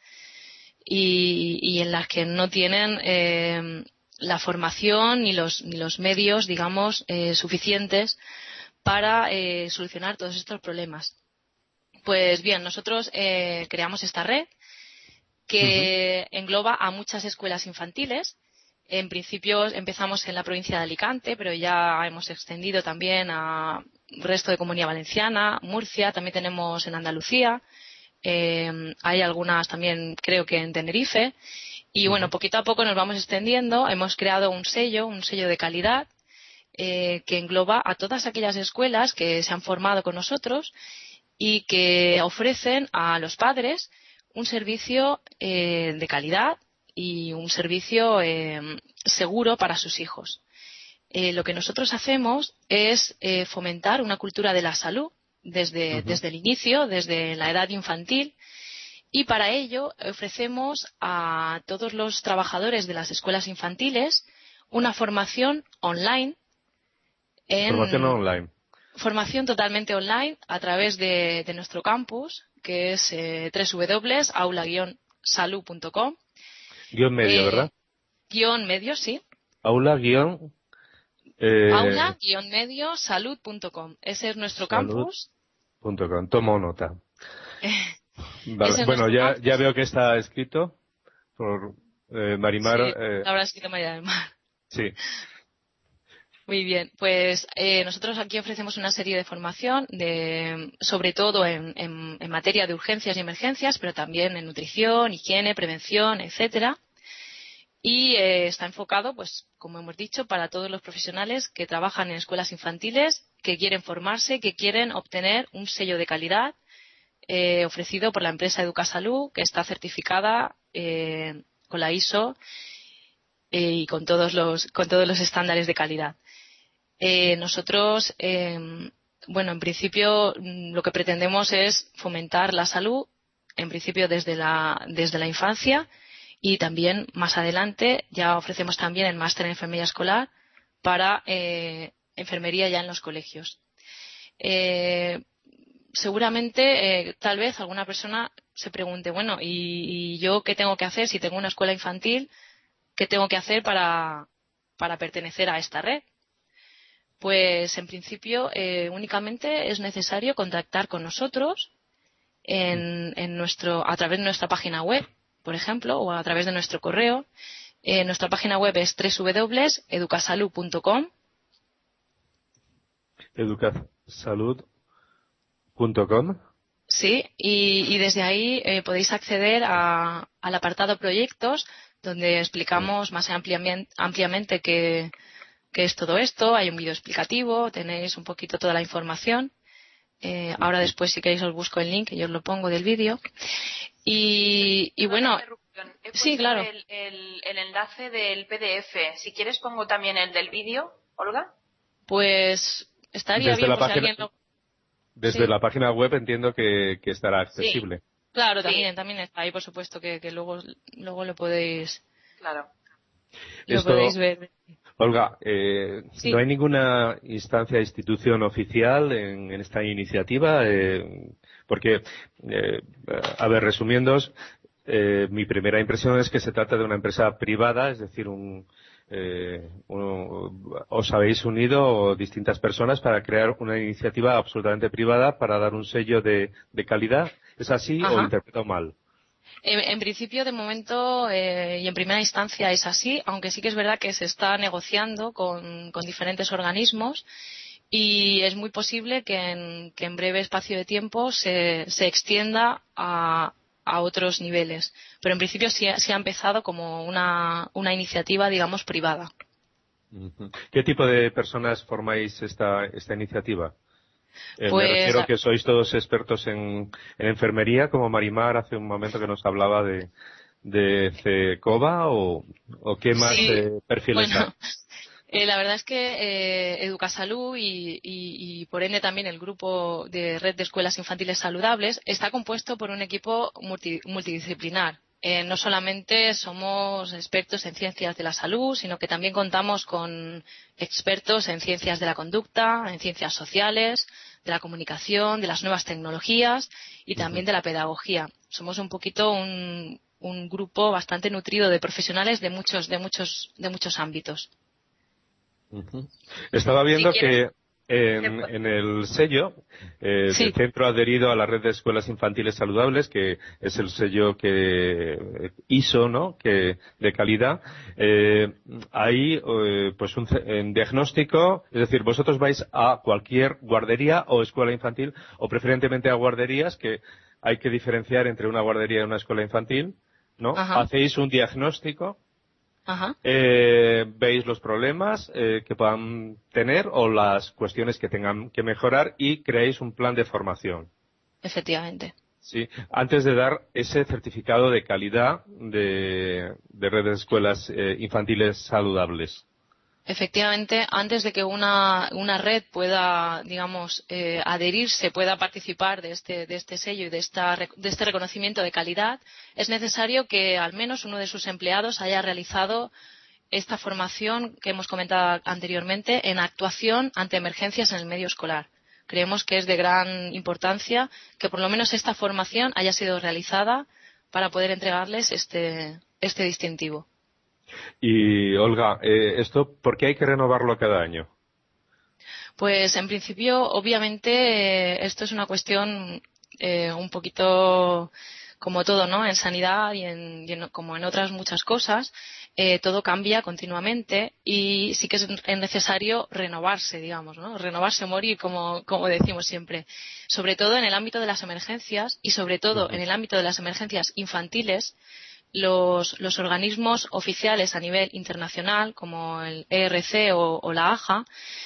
y en las que no tienen la formación ni los medios, digamos, suficientes para solucionar todos estos problemas. Pues bien, nosotros creamos esta red que engloba a muchas escuelas infantiles. En principio empezamos en la provincia de Alicante, pero ya hemos extendido también a resto de Comunidad Valenciana, Murcia, también tenemos en Andalucía, hay algunas también creo que en Tenerife, y bueno, poquito a poco nos vamos extendiendo. Hemos creado un sello de calidad que engloba a todas aquellas escuelas que se han formado con nosotros y que ofrecen a los padres un servicio de calidad y un servicio seguro para sus hijos. Lo que nosotros hacemos es fomentar una cultura de la salud desde el inicio, desde la edad infantil, y para ello ofrecemos a todos los trabajadores de las escuelas infantiles una formación online. Formación online. Formación totalmente online a través de nuestro campus, que es www.aula-salud.com. Guión medio, ¿verdad? Guión medio, sí. Aula-medio salud.com. Ese es nuestro campus. Salud.com. Tomo nota. Vale. Bueno, ya veo que está escrito por Marimar. Sí, habrá escrito María del Mar. Sí. Muy bien, pues nosotros aquí ofrecemos una serie de formación, sobre todo en materia de urgencias y emergencias, pero también en nutrición, higiene, prevención, etcétera. Y está enfocado, pues, como hemos dicho, para todos los profesionales que trabajan en escuelas infantiles, que quieren formarse, que quieren obtener un sello de calidad ofrecido por la empresa Educasalud, que está certificada con la ISO y con todos los estándares de calidad. Nosotros, en principio lo que pretendemos es fomentar la salud, en principio desde la infancia, y también más adelante ya ofrecemos también el máster en enfermería escolar para enfermería ya en los colegios. Seguramente, tal vez alguna persona se pregunte, bueno, ¿y yo qué tengo que hacer si tengo una escuela infantil? ¿Qué tengo que hacer para pertenecer a esta red? Pues en principio únicamente es necesario contactar con nosotros a través de nuestra página web, por ejemplo, o a través de nuestro correo. Nuestra página web es www.educasalud.com. Educasalud.com. Sí, y desde ahí podéis acceder al apartado proyectos, donde explicamos más ampliamente qué es todo esto. Hay un vídeo explicativo, tenéis un poquito toda la información. Ahora después, si queréis, os busco el link, yo os lo pongo del vídeo. Y bueno, sí, claro. El enlace del PDF. Si quieres pongo también el del vídeo, Olga. Pues estaría bien, por si alguien lo... Desde la página web entiendo que estará accesible. Sí, claro, también está ahí, por supuesto, que luego lo podéis... Claro. Lo podéis ver. Olga, sí. ¿no hay ninguna instancia, institución oficial en esta iniciativa? Porque, a ver, resumiendo, mi primera impresión es que se trata de una empresa privada, es decir, os habéis unido distintas personas para crear una iniciativa absolutamente privada para dar un sello de calidad. ¿Es así o interpreto mal? En principio, de momento, y en primera instancia es así, aunque sí que es verdad que se está negociando con diferentes organismos y es muy posible que en breve espacio de tiempo se extienda a otros niveles. Pero en principio sí ha empezado como una iniciativa, digamos, privada. ¿Qué tipo de personas formáis esta iniciativa? Pues, me refiero que sois todos expertos en enfermería, como Marimar hace un momento que nos hablaba de CECOBA, o qué más perfiles hay. La verdad es que Educasalud y por ende también el grupo de Red de Escuelas Infantiles Saludables está compuesto por un equipo multidisciplinar. No solamente somos expertos en ciencias de la salud, sino que también contamos con expertos en ciencias de la conducta, en ciencias sociales, de la comunicación, de las nuevas tecnologías y también de la pedagogía. Somos un poquito un grupo bastante nutrido de profesionales de muchos ámbitos. Estaba viendo que en el sello del centro adherido a la red de escuelas infantiles saludables, que es el sello que ISO, ¿no?, que de calidad, hay pues un diagnóstico, es decir, vosotros vais a cualquier guardería o escuela infantil, o preferentemente a guarderías, que hay que diferenciar entre una guardería y una escuela infantil, ¿no? Hacéis un diagnóstico. Veis los problemas que puedan tener o las cuestiones que tengan que mejorar y creáis un plan de formación. Efectivamente. Sí, antes de dar ese certificado de calidad de redes de escuelas infantiles saludables. Efectivamente, antes de que una red pueda, digamos, adherirse, pueda participar de este sello y de este reconocimiento de calidad, es necesario que al menos uno de sus empleados haya realizado esta formación que hemos comentado anteriormente en actuación ante emergencias en el medio escolar. Creemos que es de gran importancia que por lo menos esta formación haya sido realizada para poder entregarles este distintivo. Y, Olga, ¿esto por qué hay que renovarlo cada año? Pues, en principio, obviamente, esto es una cuestión un poquito como todo, ¿no? En sanidad como en otras muchas cosas, todo cambia continuamente y sí que es necesario renovarse, digamos, ¿no? Renovarse o morir, como decimos siempre. Sobre todo en el ámbito de las emergencias y sobre todo en el ámbito de las emergencias infantiles. Los organismos oficiales a nivel internacional, como el ERC o la AJA,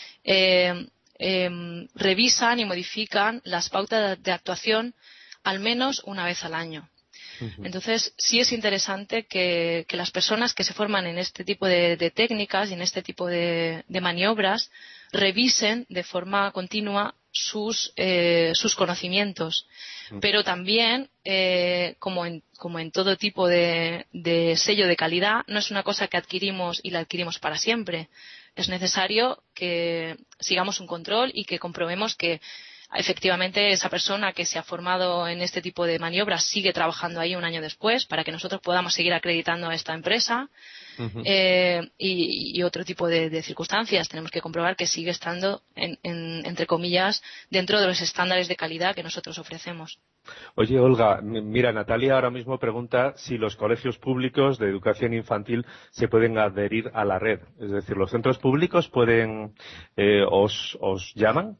revisan y modifican las pautas de actuación al menos una vez al año. Entonces, sí es interesante que las personas que se forman en este tipo de técnicas y en este tipo de maniobras revisen de forma continua sus conocimientos. Pero también, como en todo tipo de sello de calidad, no es una cosa que adquirimos y la adquirimos para siempre. Es necesario que sigamos un control y que comprobemos que efectivamente esa persona que se ha formado en este tipo de maniobras sigue trabajando ahí un año después para que nosotros podamos seguir acreditando a esta empresa. Ujú. Y otro tipo de circunstancias. Tenemos que comprobar que sigue estando, entre comillas, dentro de los estándares de calidad que nosotros ofrecemos. Oye, Olga, mira, Natalia ahora mismo pregunta si los colegios públicos de educación infantil se pueden adherir a la red. Es decir, ¿los centros públicos pueden, os llaman?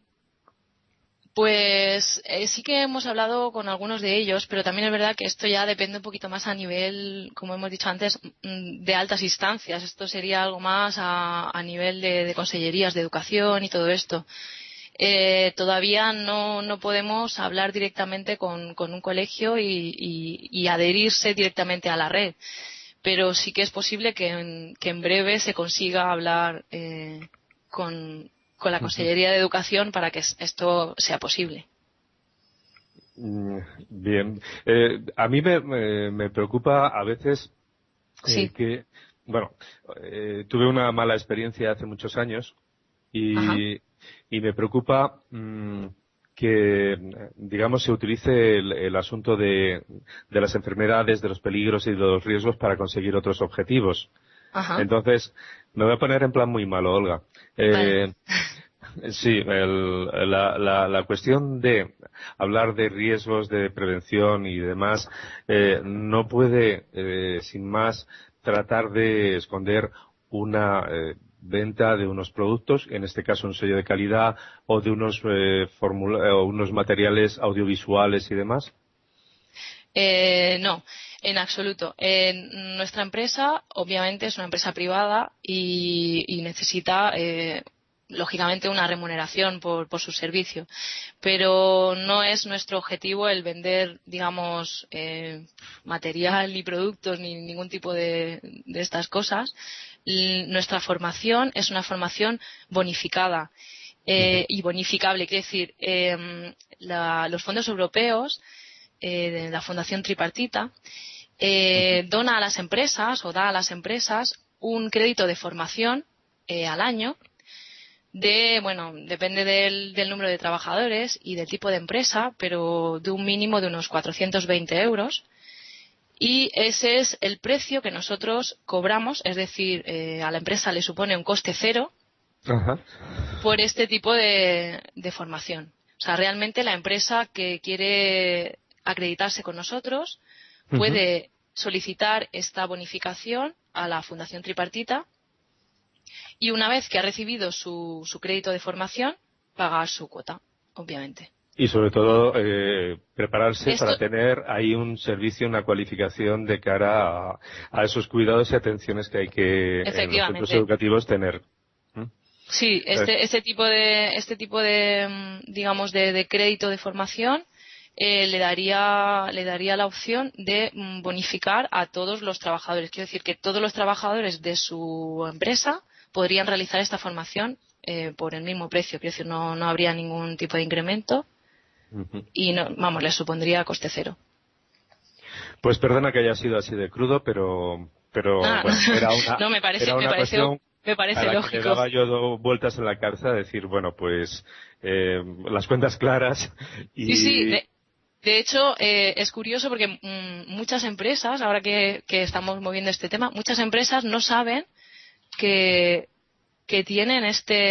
Pues sí que hemos hablado con algunos de ellos, pero también es verdad que esto ya depende un poquito más a nivel, como hemos dicho antes, de altas instancias. Esto sería algo más a nivel de consellerías de educación y todo esto. Todavía no podemos hablar directamente con un colegio y adherirse directamente a la red, pero sí que es posible que en breve se consiga hablar con la Consellería de Educación para que esto sea posible. Bien. A mí me preocupa a veces Sí. que, bueno, tuve una mala experiencia hace muchos años Ajá. y me preocupa que, digamos, se utilice el asunto de las enfermedades, de los peligros y de los riesgos para conseguir otros objetivos. Ajá. Entonces, me voy a poner en plan muy malo, Olga. Vale. Sí, la cuestión de hablar de riesgos de prevención y demás no puede, sin más, tratar de esconder una venta de unos productos, en este caso un sello de calidad, o de unos o unos materiales audiovisuales y demás. No, en absoluto. Nuestra empresa, obviamente, es una empresa privada y necesita, lógicamente, una remuneración por su servicio. Pero no es nuestro objetivo el vender, digamos, material ni productos ni ningún tipo de estas cosas. Nuestra formación es una formación bonificada. Y bonificable, quiere decir, los fondos europeos de la Fundación Tripartita dona a las empresas o da a las empresas un crédito de formación al año depende del número de trabajadores y del tipo de empresa, pero de un mínimo de unos 420 euros. Y ese es el precio que nosotros cobramos, es decir, a la empresa le supone un coste cero. Ajá. Por este tipo de formación. O sea, realmente la empresa que quiere acreditarse con nosotros puede solicitar esta bonificación a la Fundación Tripartita y una vez que ha recibido su crédito de formación, pagar su cuota, obviamente. Y sobre todo prepararse Esto, para tener ahí un servicio, una cualificación de cara a esos cuidados y atenciones que hay que en los centros efectivamente. educativos tener. Sí, este tipo de digamos de crédito de formación le daría la opción de bonificar a todos los trabajadores. Quiero decir que todos los trabajadores de su empresa podrían realizar esta formación por el mismo precio. Quiero decir, no habría ningún tipo de incremento y les supondría coste cero. Pues perdona que haya sido así de crudo, pero bueno, No, me parece cuestión a la lógico. que le daba yo vueltas en la cabeza, decir, bueno, pues las cuentas claras y... Sí, de hecho, es curioso porque muchas empresas, ahora que estamos moviendo este tema, muchas empresas no saben que tienen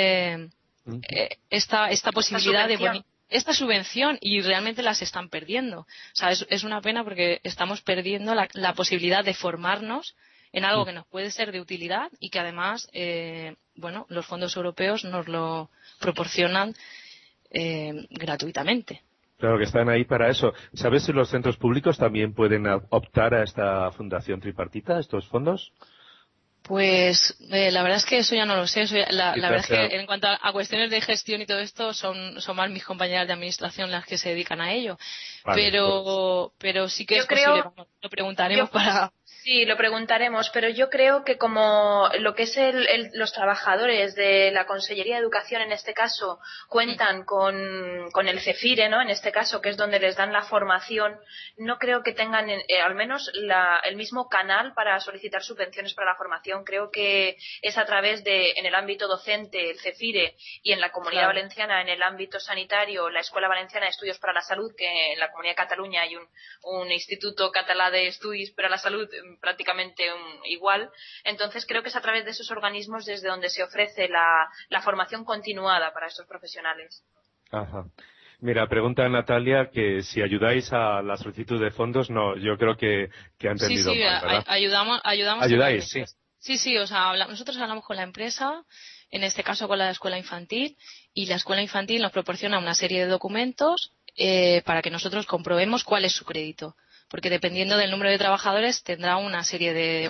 esta posibilidad esta subvención y realmente las están perdiendo. O sea, es una pena porque estamos perdiendo la posibilidad de formarnos en algo que nos puede ser de utilidad y que además, los fondos europeos nos lo proporcionan gratuitamente. Claro que están ahí para eso. ¿Sabes si los centros públicos también pueden optar a esta fundación tripartita, a estos fondos? Pues la verdad es que eso ya no lo sé. La verdad es sea... que en cuanto a cuestiones de gestión y todo esto son más mis compañeras de administración las que se dedican a ello. Vale, pero sí que yo es posible. Lo preguntaremos para... Sí, lo preguntaremos, pero yo creo que como lo que es los trabajadores de la Consellería de Educación en este caso cuentan con el CEFIRE, ¿no? En este caso, que es donde les dan la formación, no creo que tengan al menos el mismo canal para solicitar subvenciones para la formación. Creo que es a través de, en el ámbito docente, el CEFIRE, y en la Comunidad Valenciana, en el ámbito sanitario, la Escuela Valenciana de Estudios para la Salud, que en la Comunidad de Cataluña hay un Instituto Català de Estudis per a la Salut prácticamente igual. Entonces creo que es a través de esos organismos desde donde se ofrece la formación continuada para estos profesionales. Ajá. Mira, pregunta Natalia que si ayudáis a la solicitud de fondos. No, yo creo que ha entendido mal, ¿verdad? Ayudamos. ¿Ayudáis? Sí. Sí, o sea, nosotros hablamos con la empresa, en este caso con la escuela infantil, y la escuela infantil nos proporciona una serie de documentos para que nosotros comprobemos cuál es su crédito. Porque dependiendo del número de trabajadores tendrá una serie de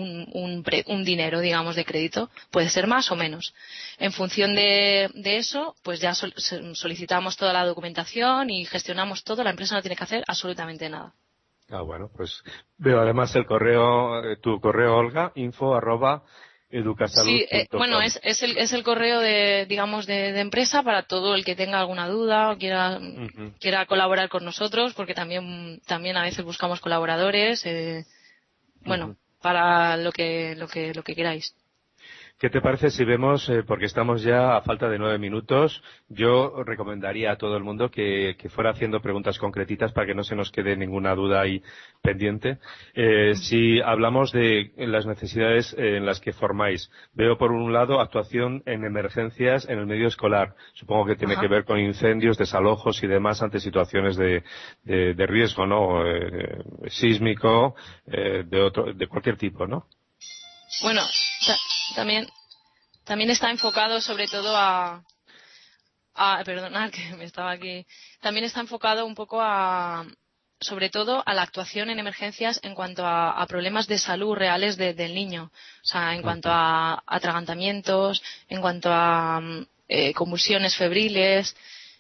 un dinero, digamos, de crédito. Puede ser más o menos. En función de eso, pues ya solicitamos toda la documentación y gestionamos todo. La empresa no tiene que hacer absolutamente nada. Ah, bueno, pues veo además el correo, tu correo, Olga, info@educasalud.com. Sí, bueno, es el correo digamos, de empresa para todo el que tenga alguna duda o quiera colaborar con nosotros, porque también a veces buscamos colaboradores, bueno, para lo que queráis. ¿Qué te parece si vemos, porque estamos ya a falta de 9 minutos, yo recomendaría a todo el mundo que fuera haciendo preguntas concretitas para que no se nos quede ninguna duda ahí pendiente? Si hablamos de las necesidades en las que formáis, veo por un lado actuación en emergencias en el medio escolar. Supongo que tiene que ver con incendios, desalojos y demás ante situaciones de riesgo, ¿no? Sísmico, de cualquier tipo, ¿no? Bueno, también está enfocado sobre todo perdonad que me estaba aquí. También está enfocado un poco sobre todo a la actuación en emergencias en cuanto a problemas de salud reales del niño. O sea, en cuanto a atragantamientos, en cuanto a convulsiones febriles,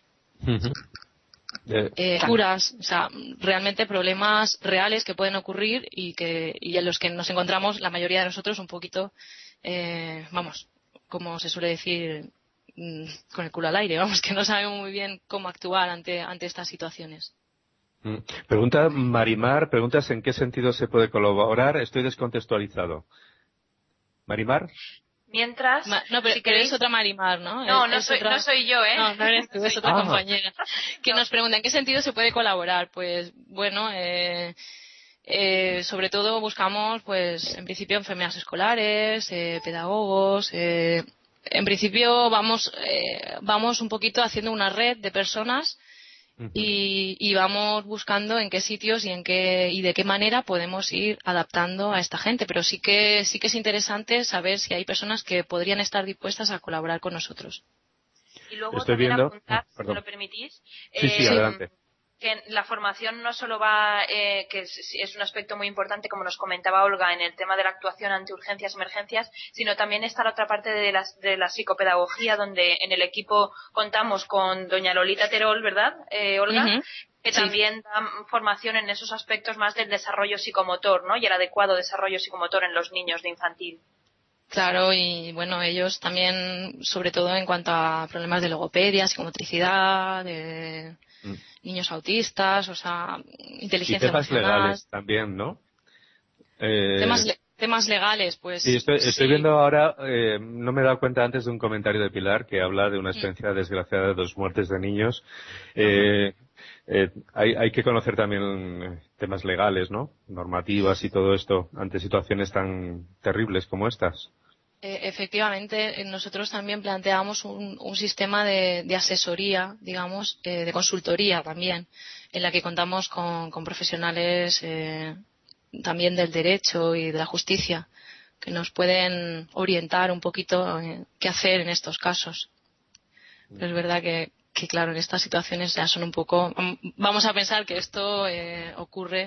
curas, o sea, realmente problemas reales que pueden ocurrir y en los que nos encontramos la mayoría de nosotros un poquito, vamos, como se suele decir, con el culo al aire, vamos, que no sabemos muy bien cómo actuar ante estas situaciones. Pregunta Marimar, preguntas en qué sentido se puede colaborar. Estoy descontextualizado. Marimar. Mientras, no, pero, si queréis... es otra Marimar, ¿no? No soy yo, ¿eh? No eres tú, es otra compañera. Que nos pregunta en qué sentido se puede colaborar. Pues, bueno, sobre todo buscamos, pues, en principio enfermeras escolares, pedagogos. En principio vamos un poquito haciendo una red de personas y vamos buscando en qué sitios y de qué manera podemos ir adaptando a esta gente, pero sí que es interesante saber si hay personas que podrían estar dispuestas a colaborar con nosotros. Y luego estoy también viendo, apuntar, si me lo permitís, sí, adelante. Que la formación no solo va, que es un aspecto muy importante, como nos comentaba Olga, en el tema de la actuación ante urgencias, emergencias, sino también está la otra parte de la psicopedagogía, donde en el equipo contamos con doña Lolita Terol, ¿verdad, Olga? Que también da formación en esos aspectos más del desarrollo psicomotor, ¿no? Y el adecuado desarrollo psicomotor en los niños de infantil. Claro, y bueno, ellos también, sobre todo en cuanto a problemas de logopedia, psicomotricidad, de niños autistas, o sea, inteligencia emocional. Y temas legales también, ¿no? Temas legales, pues. Sí, estoy viendo ahora, no me he dado cuenta antes de un comentario de Pilar que habla de una experiencia desgraciada de 2 muertes de niños. Hay que conocer también temas legales, ¿no? Normativas y todo esto ante situaciones tan terribles como estas. Efectivamente, nosotros también planteamos un sistema de asesoría, digamos, de consultoría también, en la que contamos con profesionales también del derecho y de la justicia, que nos pueden orientar un poquito qué hacer en estos casos. Pero es verdad que claro, en estas situaciones ya son un poco... Vamos a pensar que esto ocurre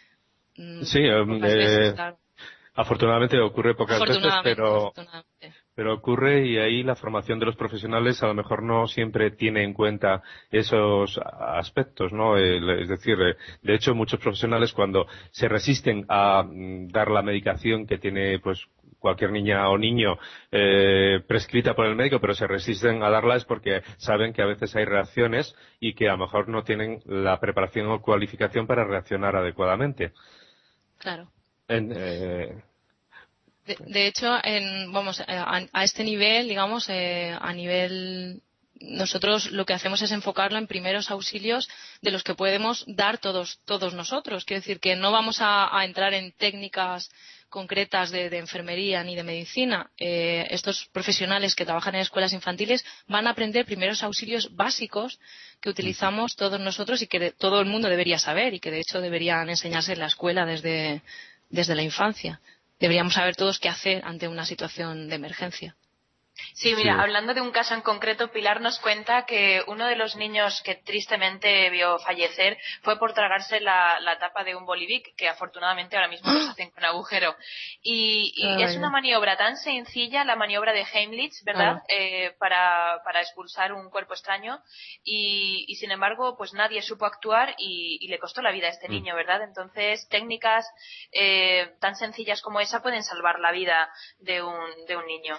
pocas veces, claro. Afortunadamente ocurre pocas veces, pero ocurre, y ahí la formación de los profesionales a lo mejor no siempre tiene en cuenta esos aspectos, ¿no? Es decir, de hecho muchos profesionales cuando se resisten a dar la medicación que tiene pues cualquier niña o niño prescrita por el médico, pero se resisten a darla es porque saben que a veces hay reacciones y que a lo mejor no tienen la preparación o cualificación para reaccionar adecuadamente. Claro. En, De hecho, a este nivel, digamos, a nivel, nosotros lo que hacemos es enfocarlo en primeros auxilios de los que podemos dar todos nosotros. Quiero decir que no vamos a entrar en técnicas concretas de enfermería ni de medicina. Estos profesionales que trabajan en escuelas infantiles van a aprender primeros auxilios básicos que utilizamos todos nosotros y que todo el mundo debería saber y que de hecho deberían enseñarse en la escuela desde la infancia. Deberíamos saber todos qué hacer ante una situación de emergencia. Sí, mira, hablando de un caso en concreto, Pilar nos cuenta que uno de los niños que tristemente vio fallecer fue por tragarse la tapa de un Bolivic, que afortunadamente ahora mismo los hacen con agujero. Y es una maniobra tan sencilla, la maniobra de Heimlich, ¿verdad? Para expulsar un cuerpo extraño. Y sin embargo, pues nadie supo actuar y le costó la vida a este niño, ¿verdad? Entonces, técnicas tan sencillas como esa pueden salvar la vida de un niño.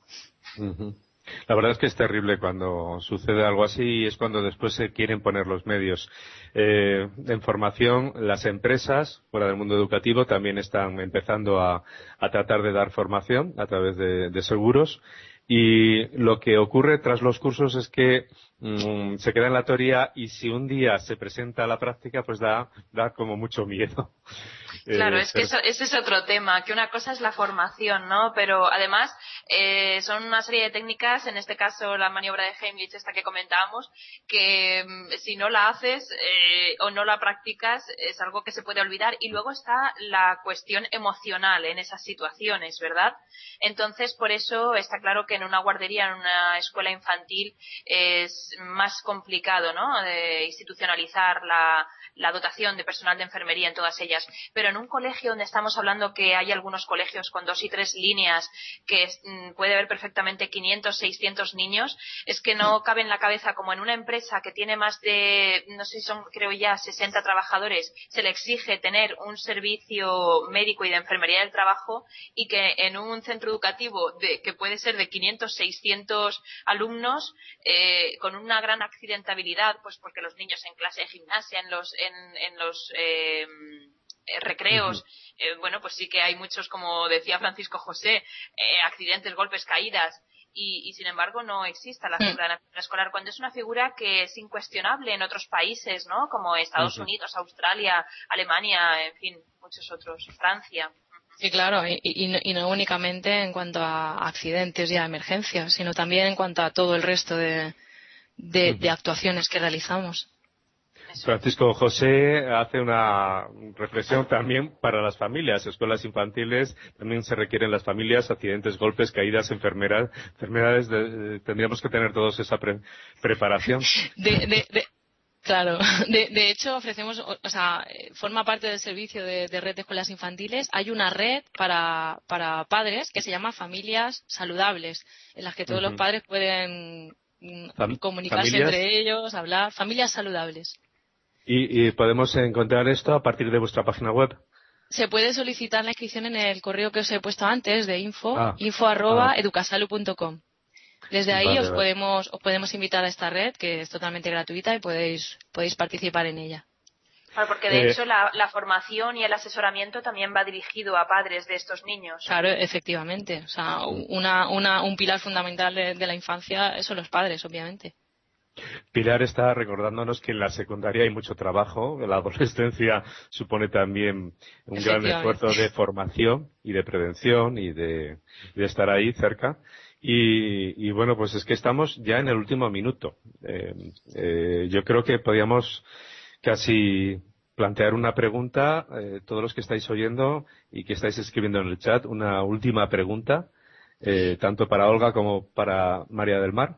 La verdad es que es terrible cuando sucede algo así y es cuando después se quieren poner los medios. En formación, las empresas fuera del mundo educativo también están empezando a tratar de dar formación a través de seguros, y lo que ocurre tras los cursos es que se queda en la teoría y si un día se presenta a la práctica pues da como mucho miedo. Claro, es que ese es otro tema, que una cosa es la formación, ¿no? Pero además son una serie de técnicas, en este caso la maniobra de Heimlich, esta que comentábamos, que si no la haces o no la practicas es algo que se puede olvidar. Y luego está la cuestión emocional en esas situaciones, ¿verdad? Entonces, por eso está claro que en una guardería, en una escuela infantil, es más complicado, ¿no? Institucionalizar la dotación de personal de enfermería en todas ellas. Pero en un colegio donde estamos hablando que hay algunos colegios con 2 y 3 líneas, que puede haber perfectamente 500, 600 niños, es que no cabe en la cabeza como en una empresa que tiene más de, no sé si son, creo ya, 60 trabajadores, se le exige tener un servicio médico y de enfermería del trabajo, y que en un centro educativo que puede ser de 500, 600 alumnos, con una gran accidentabilidad, pues porque los niños en clase de gimnasia, en los recreos, bueno, pues sí que hay muchos, como decía Francisco José, accidentes, golpes, caídas, y sin embargo no existe la figura de la escolar, cuando es una figura que es incuestionable en otros países, ¿no? Como Estados Unidos, Australia, Alemania, en fin, muchos otros, Francia. Sí, claro, y no únicamente en cuanto a accidentes y a emergencias, sino también en cuanto a todo el resto de actuaciones que realizamos. Francisco José hace una reflexión también para las familias. Escuelas infantiles también se requieren las familias, accidentes, golpes, caídas, enfermedades. Tendríamos que tener todos esa preparación. Claro, de hecho ofrecemos, o sea, forma parte del servicio de red de escuelas infantiles. Hay una red para padres que se llama Familias Saludables, en las que todos los padres pueden comunicarse entre ellos, hablar. Familias Saludables. ¿Y podemos encontrar esto a partir de vuestra página web? Se puede solicitar la inscripción en el correo que os he puesto antes de info@educasalu.com. Desde ahí os podemos invitar a esta red, que es totalmente gratuita, y podéis participar en ella. Claro, porque de hecho la formación y el asesoramiento también va dirigido a padres de estos niños. Claro, efectivamente. O sea, un pilar fundamental de la infancia son los padres, obviamente. Pilar está recordándonos que en la secundaria hay mucho trabajo, la adolescencia supone también un gran esfuerzo de formación y de prevención y de estar ahí cerca. Y bueno, pues es que estamos ya en el último minuto. Yo creo que podríamos casi plantear una pregunta, todos los que estáis oyendo y que estáis escribiendo en el chat, una última pregunta, tanto para Olga como para María del Mar.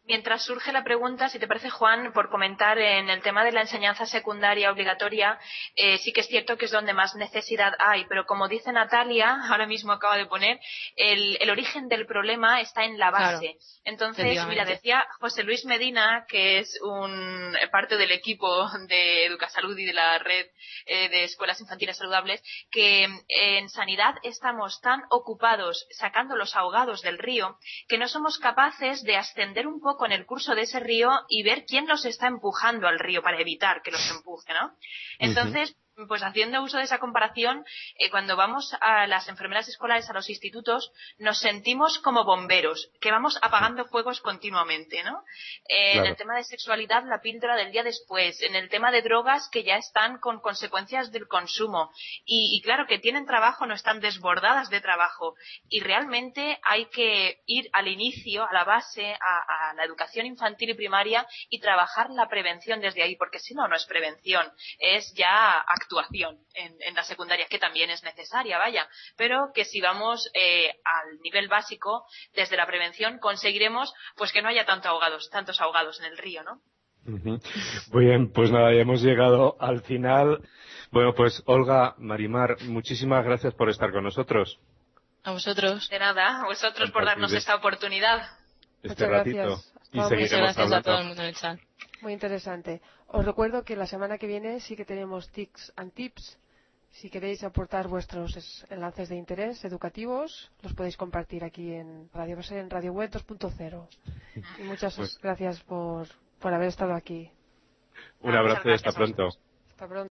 Mientras surge la pregunta, si te parece, Juan, por comentar en el tema de la enseñanza secundaria obligatoria, sí que es cierto que es donde más necesidad hay, pero como dice Natalia, ahora mismo acaba de poner, el origen del problema está en la base. Claro, Entonces, mira, decía José Luis Medina, que es parte del equipo de Educasalud y de la red de escuelas infantiles saludables, que en sanidad estamos tan ocupados sacando los ahogados del río que no somos capaces de ascender un poco en el curso de ese río y ver quién los está empujando al río para evitar que los empuje, ¿no? Entonces, pues haciendo uso de esa comparación, cuando vamos a las enfermeras escolares a los institutos, nos sentimos como bomberos, que vamos apagando fuegos continuamente, ¿no? En el tema de sexualidad, la píldora del día después, en el tema de drogas, que ya están con consecuencias del consumo, y claro, que tienen trabajo, no están desbordadas de trabajo, y realmente hay que ir al inicio, a la base, a la educación infantil y primaria, y trabajar la prevención desde ahí, porque si no, no es prevención, es ya actuación en la secundaria, que también es necesaria, vaya, pero que si vamos al nivel básico, desde la prevención conseguiremos pues que no haya tantos ahogados en el río, ¿no? Muy bien, pues nada, ya hemos llegado al final. Bueno, pues Olga, Marimar, muchísimas gracias por estar con nosotros. A vosotros. De nada, a vosotros por darnos esta oportunidad. Este ratito. Y Muchas gracias a todo el mundo en el chat. Muy interesante. Os recuerdo que la semana que viene sí que tenemos tics and tips. Si queréis aportar vuestros enlaces de interés educativos, los podéis compartir aquí en Radio Base, en Radio Web 2.0. Y muchas gracias por haber estado aquí. Un abrazo y hasta pronto. Hasta pronto.